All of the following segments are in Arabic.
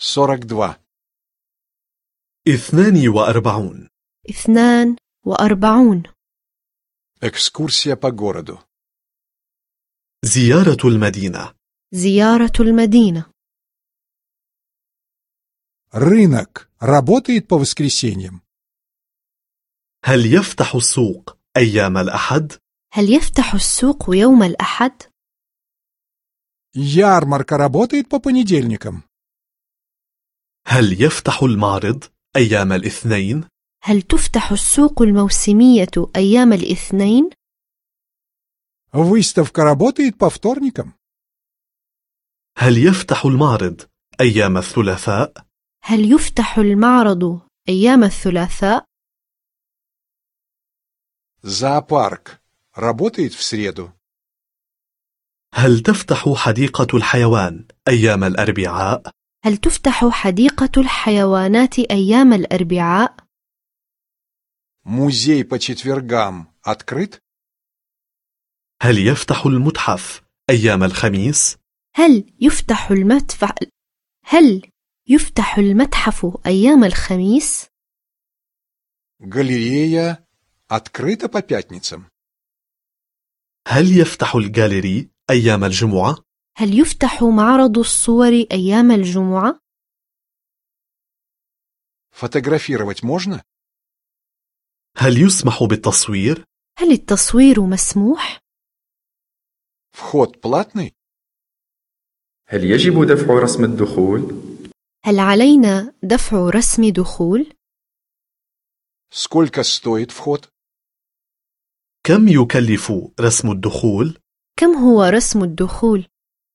42. 42. 42. Экскурсия по городу. زيارة المدينة. زيارة المدينة. Рынок работает по воскресеньям? هل يفتح السوق أيام الأحد؟ هل يفتح السوق يوم الأحد؟ Ярмарка работает по понедельникам? هل يفتح المعرض أيام الاثنين؟ هل تفتح السوق الموسمية أيام الاثنين؟ Выставка работает по вторникам? هل يفتح المعرض أيام الثلاثاء؟ هل يفتح المعرض أيام الثلاثاء؟ Зоопарк работает в среду? هل تفتح حديقة الحيوان أيام الأربعاء؟ هل تفتح حديقة الحيوانات أيام الأربعاء؟ Музей по четвергам открыт? هل يفتح المتحف أيام الخميس؟ هل يفتح المتحف أيام الخميس؟ Галерея открыта по пятницам? هل يفتح الجاليري أيام الجمعة؟ هل يفتح معرض الصور أيام الجمعة؟ Фотографировать можно? هل يسمح بالتصوير؟ هل التصوير مسموح؟ Вход платный? هل يجب دفع رسم الدخول؟ هل علينا دفع رسم دخول؟ Сколько стоит вход? كم يكلف رسم الدخول؟ كم هو رسم الدخول؟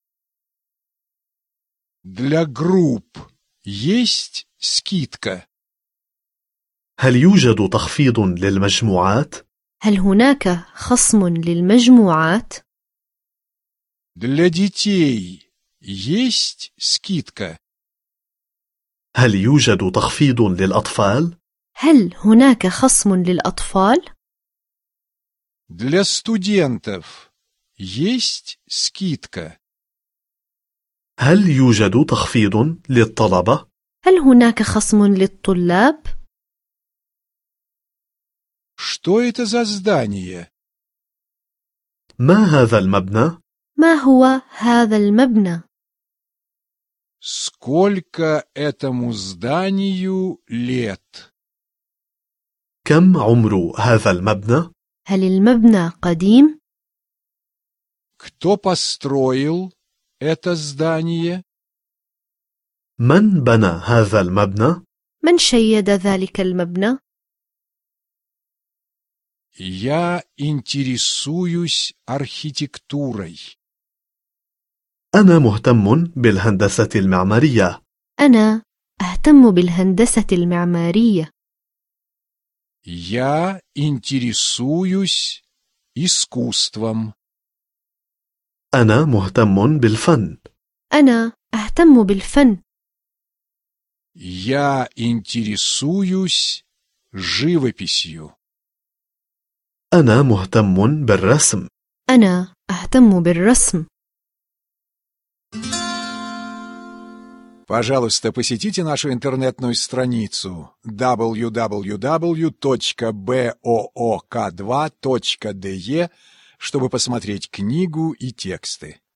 Для групп есть скидка? هل يوجد تخفيض للمجموعات؟ هل هناك خصم للمجموعات؟ Для детей есть скидка? هل يوجد تخفيض للأطفال؟ هل هناك خصم للأطفال؟ Для студентов есть скидка? هل يوجد تخفيض للطلبة؟ هل هناك خصم للطلاب؟ Что это за здание? ما هذا المبنى؟ ما هو هذا المبنى؟ Сколько этому зданию лет? كم عمر هذا المبنى؟ هل المبنى قديم؟ Кто построил это здание? من بنى هذا المبنى؟ من شيد ذلك المبنى؟ Я интересуюсь архитектурой. أنا مهتم بالهندسة المعمارية. أنا أهتم بالهندسة المعمارية. Я интересуюсь искусством. أنا مهتم بالفن. أنا أهتم بالفن. Я интересуюсь живописью. أنا مهتم بالرسم. أنا أهتم بالرسم. Пожалуйста, посетите нашу интернетную страницу www.book2.de, чтобы посмотреть книгу и тексты.